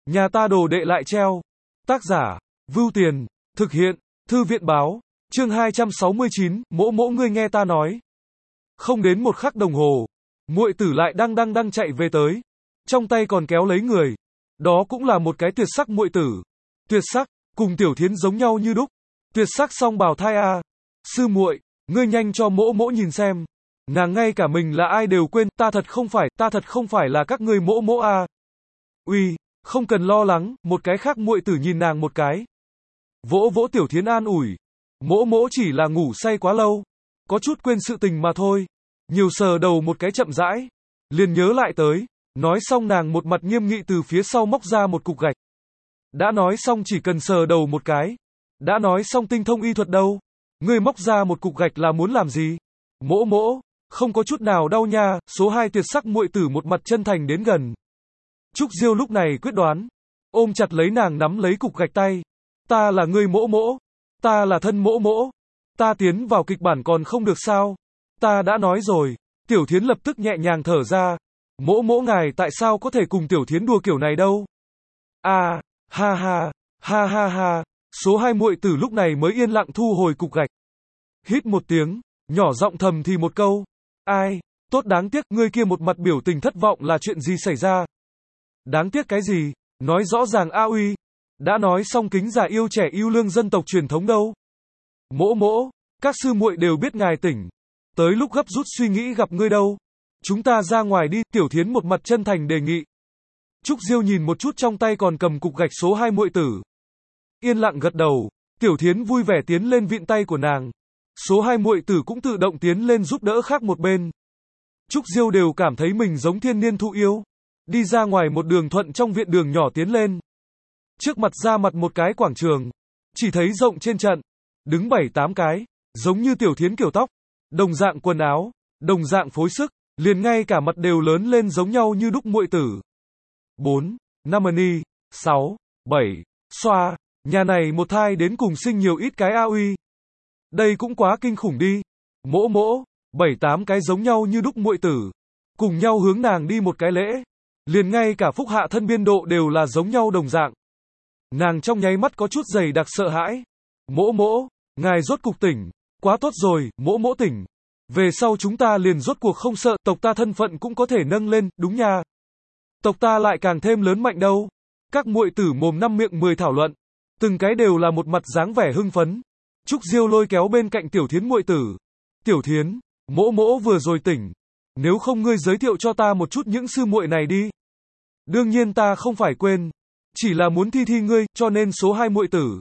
Nhà ta đồ đệ lại treo. Tác giả, Vưu Tiền, thực hiện, Thư viện báo, chương 269, mỗ mỗ ngươi nghe ta nói. Không đến một khắc đồng hồ, muội tử lại đang chạy về tới, trong tay còn kéo lấy người. Đó cũng là một cái tuyệt sắc muội tử. Tuyệt sắc, cùng Tiểu Thiến giống nhau như đúc. Tuyệt sắc song bào thai a. Sư muội, ngươi nhanh cho mỗ mỗ nhìn xem. Nàng ngay cả mình là ai đều quên, ta thật không phải là các ngươi mỗ mỗ a. Uy, không cần lo lắng, một cái khác muội tử nhìn nàng một cái. Vỗ vỗ Tiểu Thiến an ủi. Mỗ mỗ chỉ là ngủ say quá lâu, có chút quên sự tình mà thôi. Nhiều sờ đầu một cái chậm rãi, liền nhớ lại tới. Nói xong nàng một mặt nghiêm nghị từ phía sau móc ra một cục gạch. Đã nói xong chỉ cần sờ đầu một cái. Đã nói xong tinh thông y thuật đâu. Ngươi móc ra một cục gạch là muốn làm gì? Mỗ mỗ, không có chút nào đau nha. Số 2 tuyệt sắc muội tử một mặt chân thành đến gần. Trúc Diêu lúc này quyết đoán, ôm chặt lấy nàng nắm lấy cục gạch tay. Ta là ngươi mỗ mỗ, ta là thân mỗ mỗ, ta tiến vào kịch bản còn không được sao? Ta đã nói rồi. Tiểu Thiến lập tức nhẹ nhàng thở ra. Mỗ mỗ ngài tại sao có thể cùng Tiểu Thiến đùa kiểu này đâu? À, ha ha, ha ha ha. Số 2 muội tử lúc này mới yên lặng thu hồi cục gạch. Hít một tiếng, nhỏ giọng thầm thì một câu. Ai, tốt đáng tiếc, ngươi kia một mặt biểu tình thất vọng là chuyện gì xảy ra? Đáng tiếc cái gì? Nói rõ ràng a uy. Đã nói xong kính già yêu trẻ yêu lương dân tộc truyền thống đâu. Mỗ mỗ, các sư muội đều biết ngài tỉnh. Tới lúc gấp rút suy nghĩ gặp ngươi đâu. Chúng ta ra ngoài đi, Tiểu Thiến một mặt chân thành đề nghị. Trúc Diêu nhìn một chút trong tay còn cầm cục gạch số 2 muội tử. Yên lặng gật đầu, Tiểu Thiến vui vẻ tiến lên vịn tay của nàng. Số 2 muội tử cũng tự động tiến lên giúp đỡ khác một bên. Trúc Diêu đều cảm thấy mình giống thiên niên thụ yêu. Đi ra ngoài một đường thuận trong viện đường nhỏ tiến lên. Trước mặt ra mặt một cái quảng trường. Chỉ thấy rộng trên trận. Đứng 7-8 cái. Giống như Tiểu Thiến kiểu tóc. Đồng dạng quần áo. Đồng dạng phối sức. Liền ngay cả mặt đều lớn lên giống nhau như đúc muội tử. 4, 5 ni, 6, 7, xoa. Nhà này một thai đến cùng sinh nhiều ít cái a uy. Đây cũng quá kinh khủng đi. Mỗ mỗ, 7-8 cái giống nhau như đúc muội tử. Cùng nhau hướng nàng đi một cái lễ. Liền ngay cả phúc hạ thân biên độ đều là giống nhau đồng dạng. Nàng trong nháy mắt có chút dày đặc sợ hãi. Mỗ mỗ, ngài rốt cục tỉnh. Quá tốt rồi, mỗ mỗ tỉnh. Về sau chúng ta liền rốt cuộc không sợ, tộc ta thân phận cũng có thể nâng lên, đúng nha. Tộc ta lại càng thêm lớn mạnh đâu. Các muội tử mồm năm miệng 10 thảo luận. Từng cái đều là một mặt dáng vẻ hưng phấn. Trúc Diêu lôi kéo bên cạnh Tiểu Thiến muội tử. Tiểu Thiến, mỗ mỗ vừa rồi tỉnh. Nếu không ngươi giới thiệu cho ta một chút những sư muội này đi. Đương nhiên ta không phải quên. Chỉ là muốn thi ngươi, cho nên số 2 muội tử.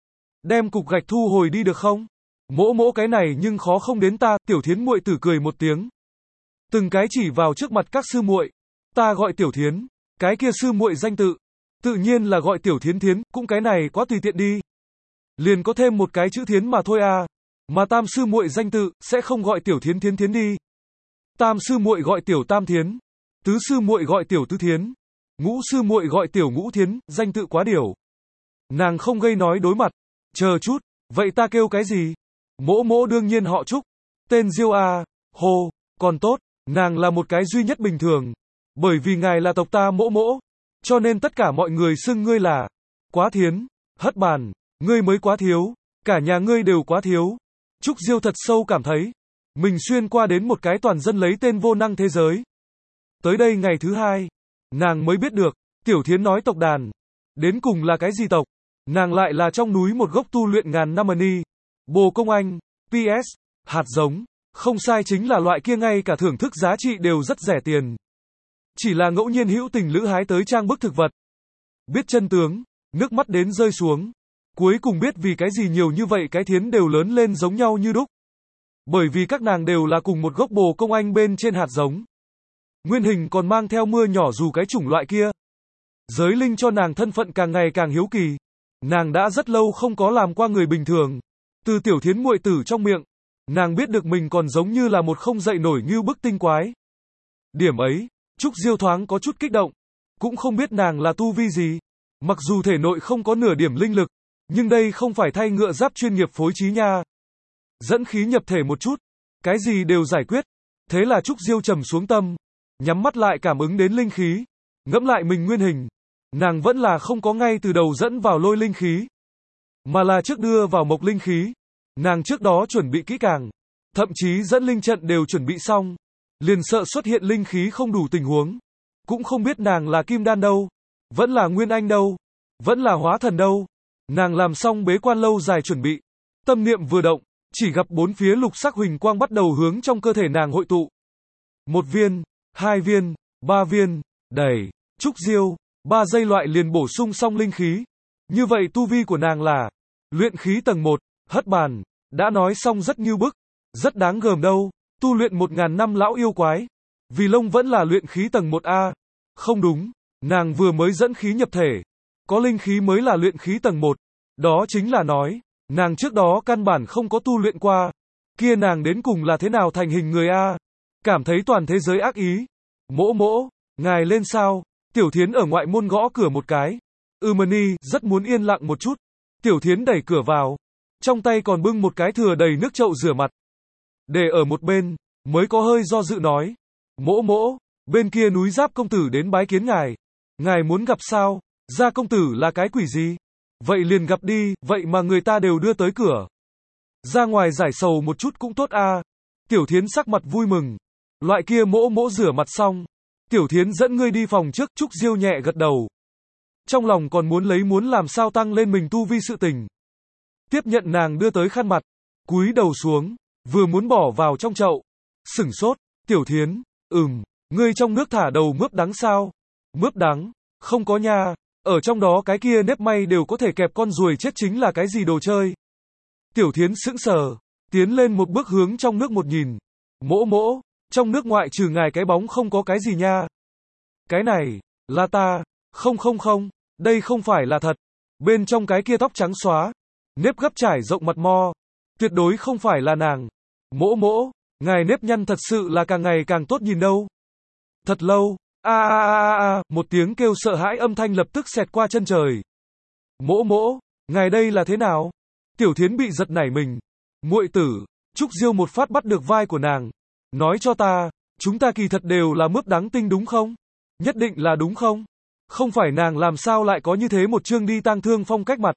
Đem cục gạch thu hồi đi được không? Mỗ mỗ cái này nhưng khó không đến ta. Tiểu Thiến muội tử cười một tiếng. Từng cái chỉ vào trước mặt các sư muội. Ta gọi Tiểu Thiến. Cái kia sư muội danh tự. Tự nhiên là gọi Tiểu Thiến Thiến. Cũng cái này quá tùy tiện đi. Liền có thêm một cái chữ Thiến mà thôi à. Mà tam sư muội danh tự sẽ không gọi Tiểu Thiến Thiến Thiến đi. Tam sư muội gọi Tiểu Tam Thiến. Tứ sư muội gọi Tiểu Tứ Thiến. Ngũ sư muội gọi Tiểu Ngũ Thiến. Danh tự quá điều. Nàng không gây nói đối mặt. Chờ chút. Vậy ta kêu cái gì? Mỗ mỗ đương nhiên họ Trúc. Tên Diêu à. Hồ. Còn tốt. Nàng là một cái duy nhất bình thường. Bởi vì ngài là tộc ta mỗ mỗ. Cho nên tất cả mọi người xưng ngươi là Quá Thiến. Hất bàn. Ngươi mới quá thiếu. Cả nhà ngươi đều quá thiếu. Trúc Diêu thật sâu cảm thấy. Mình xuyên qua đến một cái toàn dân lấy tên vô năng thế giới. Tới đây ngày thứ 2. Nàng mới biết được. Tiểu Thiến nói tộc đàn. Đến cùng là cái gì tộc? Nàng lại là trong núi một gốc tu luyện ngàn năm ni. Bồ Công Anh. PS. Hạt giống. Không sai chính là loại kia ngay cả thưởng thức giá trị đều rất rẻ tiền. Chỉ là ngẫu nhiên hữu tình lữ hái tới trang bức thực vật. Biết chân tướng. Nước mắt đến rơi xuống. Cuối cùng biết vì cái gì nhiều như vậy cái Thiến đều lớn lên giống nhau như đúc. Bởi vì các nàng đều là cùng một gốc Bồ Công Anh bên trên hạt giống. Nguyên hình còn mang theo mưa nhỏ dù cái chủng loại kia. Giới linh cho nàng thân phận càng ngày càng hiếu kỳ. Nàng đã rất lâu không có làm qua người bình thường. Từ Tiểu Thiến muội tử trong miệng, nàng biết được mình còn giống như là một không dậy nổi như bức tinh quái. Điểm ấy, Trúc Diêu thoáng có chút kích động. Cũng không biết nàng là tu vi gì. Mặc dù thể nội không có nửa điểm linh lực, nhưng đây không phải thay ngựa giáp chuyên nghiệp phối trí nha. Dẫn khí nhập thể một chút, cái gì đều giải quyết. Thế là Trúc Diêu trầm xuống tâm, nhắm mắt lại cảm ứng đến linh khí, ngẫm lại mình nguyên hình. nàng vẫn là không có ngay từ đầu dẫn vào lôi linh khí, mà là trước đưa vào mộc linh khí. Nàng trước đó chuẩn bị kỹ càng, thậm chí dẫn linh trận đều chuẩn bị xong, liền sợ xuất hiện linh khí không đủ tình huống. Cũng không biết nàng là kim đan đâu, vẫn là nguyên anh đâu, vẫn là hóa thần đâu. Nàng làm xong bế quan lâu dài chuẩn bị, tâm niệm vừa động, chỉ gặp bốn phía lục sắc huỳnh quang bắt đầu hướng trong cơ thể nàng hội tụ. 1 viên, 2 viên, 3 viên, đẩy, trúc diêu, 3 giây loại liền bổ sung xong linh khí. Như vậy tu vi của nàng là luyện khí tầng 1, hất bàn, đã nói xong rất như bức, rất đáng gờm đâu, tu luyện 1000 năm lão yêu quái. Vì Long vẫn là luyện khí tầng 1A. Không đúng, nàng vừa mới dẫn khí nhập thể, có linh khí mới là luyện khí tầng 1. Đó chính là nói, nàng trước đó căn bản không có tu luyện qua. Kia nàng đến cùng là thế nào thành hình người A? Cảm thấy toàn thế giới ác ý. Mỗ mỗ, ngài lên sao? Tiểu Thiến ở ngoại môn gõ cửa một cái. Mani rất muốn yên lặng một chút. Tiểu Thiến đẩy cửa vào, trong tay còn bưng một cái thừa đầy nước chậu rửa mặt. Để ở một bên, mới có hơi do dự nói. Mỗ mỗ, bên kia núi Giáp công tử đến bái kiến ngài. Ngài muốn gặp sao? Gia công tử là cái quỷ gì? Vậy liền gặp đi, vậy mà người ta đều đưa tới cửa. Ra ngoài giải sầu một chút cũng tốt a. Tiểu Thiến sắc mặt vui mừng. Loại kia mỗ mỗ rửa mặt xong. Tiểu Thiến dẫn ngươi đi phòng trước, Trúc Diêu nhẹ gật đầu. Trong lòng còn muốn làm sao tăng lên mình tu vi sự tình. Tiếp nhận nàng đưa tới khăn mặt, cúi đầu xuống, vừa muốn bỏ vào trong chậu. Sửng sốt, Tiểu Thiến, ngươi trong nước thả đầu mướp đắng sao? Mướp đắng, không có nha, ở trong đó cái kia nếp may đều có thể kẹp con ruồi chết chính là cái gì đồ chơi. Tiểu Thiến sững sờ, tiến lên một bước hướng trong nước một nhìn. Mỗ mỗ, trong nước ngoại trừ ngài cái bóng không có cái gì nha. Cái này, là ta, không, đây không phải là thật. Bên trong cái kia tóc trắng xóa, nếp gấp trải rộng mặt mo, tuyệt đối không phải là nàng. Mỗ mỗ, ngài nếp nhăn thật sự là càng ngày càng tốt nhìn đâu. Thật lâu, một tiếng kêu sợ hãi âm thanh lập tức xẹt qua chân trời. Mỗ mỗ, ngài đây là thế nào? Tiểu Thiến bị giật nảy mình. Muội tử, Trúc Diêu một phát bắt được vai của nàng. Nói cho ta, chúng ta kỳ thật đều là mướp đắng tinh đúng không? Nhất định là đúng không? Không phải nàng làm sao lại có như thế một chương đi tang thương phong cách mặt.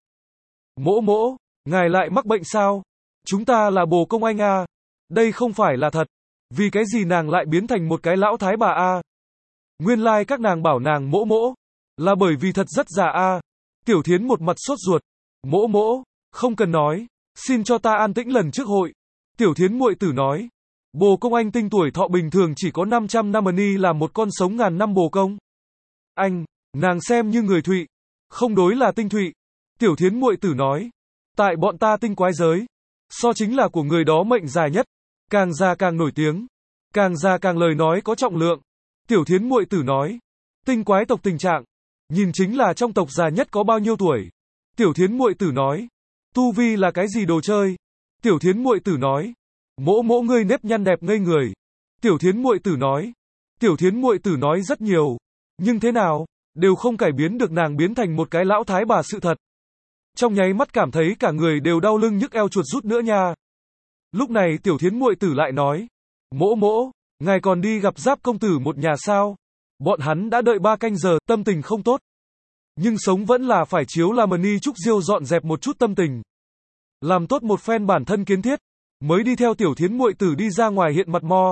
Mỗ mỗ, ngài lại mắc bệnh sao? Chúng ta là bồ công anh a. Đây không phải là thật. Vì cái gì nàng lại biến thành một cái lão thái bà a? Nguyên lai các nàng bảo nàng mỗ mỗ, là bởi vì thật rất già a. Tiểu Thiến một mặt sốt ruột. Mỗ mỗ, không cần nói, xin cho ta an tĩnh lần trước hội. Tiểu Thiến muội tử nói, bồ công anh tinh tuổi thọ bình thường chỉ có 500 năm ni là một con sống ngàn năm bồ công. Anh, nàng xem như người Thụy, không đối là tinh Thụy. Tiểu Thiến muội tử nói, tại bọn ta tinh quái giới, so chính là của người đó mệnh dài nhất, càng già càng nổi tiếng, càng già càng lời nói có trọng lượng. Tiểu Thiến muội tử nói, tinh quái tộc tình trạng, nhìn chính là trong tộc già nhất có bao nhiêu tuổi. Tiểu Thiến muội tử nói, tu vi là cái gì đồ chơi? Tiểu Thiến muội tử nói, mỗ mỗ ngươi nếp nhăn đẹp ngây người. Tiểu Thiến muội tử nói, Tiểu Thiến muội tử nói rất nhiều, nhưng thế nào, đều không cải biến được nàng biến thành một cái lão thái bà sự thật. Trong nháy mắt cảm thấy cả người đều đau lưng nhức eo chuột rút nữa nha. Lúc này Tiểu Thiến muội tử lại nói, mỗ mỗ, ngài còn đi gặp Giáp công tử một nhà sao? Bọn hắn đã đợi 3 canh giờ, tâm tình không tốt. Nhưng sống vẫn là phải chiếu làm Mani Trúc Diêu dọn dẹp một chút tâm tình. Làm tốt một phen bản thân kiến thiết, mới đi theo Tiểu Thiến muội tử đi ra ngoài hiện mặt mo.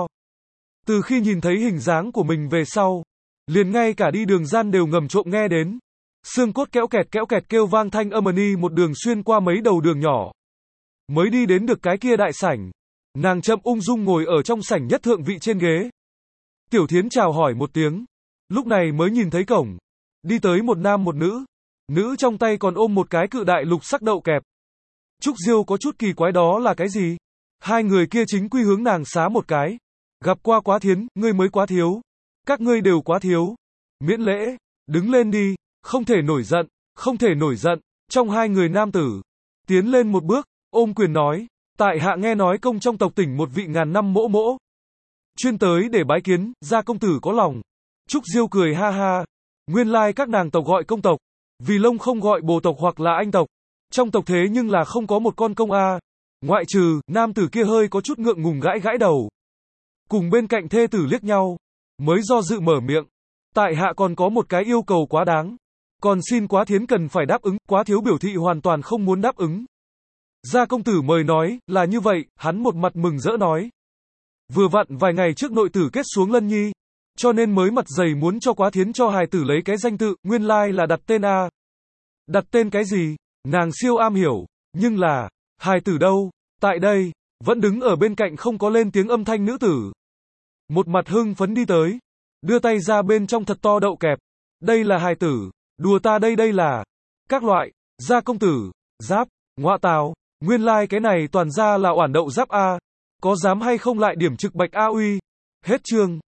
Từ khi nhìn thấy hình dáng của mình về sau, liền ngay cả đi đường gian đều ngầm trộm nghe đến. Xương cốt kéo kẹt kêu vang thanh âm Mani một đường xuyên qua mấy đầu đường nhỏ. Mới đi đến được cái kia đại sảnh. Nàng chậm ung dung ngồi ở trong sảnh nhất thượng vị trên ghế. Tiểu Thiến chào hỏi một tiếng. Lúc này mới nhìn thấy cổng. Đi tới một nam một nữ. Nữ trong tay còn ôm một cái cự đại lục sắc đậu kẹp. Trúc Diêu có chút kỳ quái đó là cái gì? Hai người kia chính quy hướng nàng xá một cái. Gặp qua quá Thiến, ngươi mới quá thiếu. Các ngươi đều quá thiếu. Miễn lễ, đứng lên đi, không thể nổi giận, không thể nổi giận. Trong hai người nam tử, tiến lên một bước, ôm quyền nói, tại hạ nghe nói công trong tộc tỉnh một vị ngàn năm mỗ mỗ. Chuyên tới để bái kiến, gia công tử có lòng. Trúc Diêu cười ha ha. Nguyên lai các nàng tộc gọi công tộc. Vì Long không gọi bồ tộc hoặc là anh tộc. Trong tộc thế nhưng là không có một con công a. Ngoại trừ, nam tử kia hơi có chút ngượng ngùng gãi gãi đầu. Cùng bên cạnh thê tử liếc nhau. Mới do dự mở miệng. Tại hạ còn có một cái yêu cầu quá đáng. Còn xin Quá Thiến cần phải đáp ứng, Quá Thiếu biểu thị hoàn toàn không muốn đáp ứng. Gia công tử mời nói, là như vậy, hắn một mặt mừng rỡ nói. Vừa vặn vài ngày trước nội tử kết xuống Lân Nhi, cho nên mới mặt dày muốn cho Quá Thiến cho hài tử lấy cái danh tự, nguyên lai là đặt tên A. Đặt tên cái gì? Nàng siêu am hiểu, nhưng là, hài tử đâu? Tại đây, vẫn đứng ở bên cạnh không có lên tiếng âm thanh nữ tử. Một mặt hưng phấn đi tới, đưa tay ra bên trong thật to đậu kẹp. Đây là hài tử, đùa ta đây là các loại, Gia công tử, giáp, ngọa tào, nguyên lai cái này toàn ra là oản đậu giáp A. Có dám hay không lại điểm trực bạch A uy. Hết chương.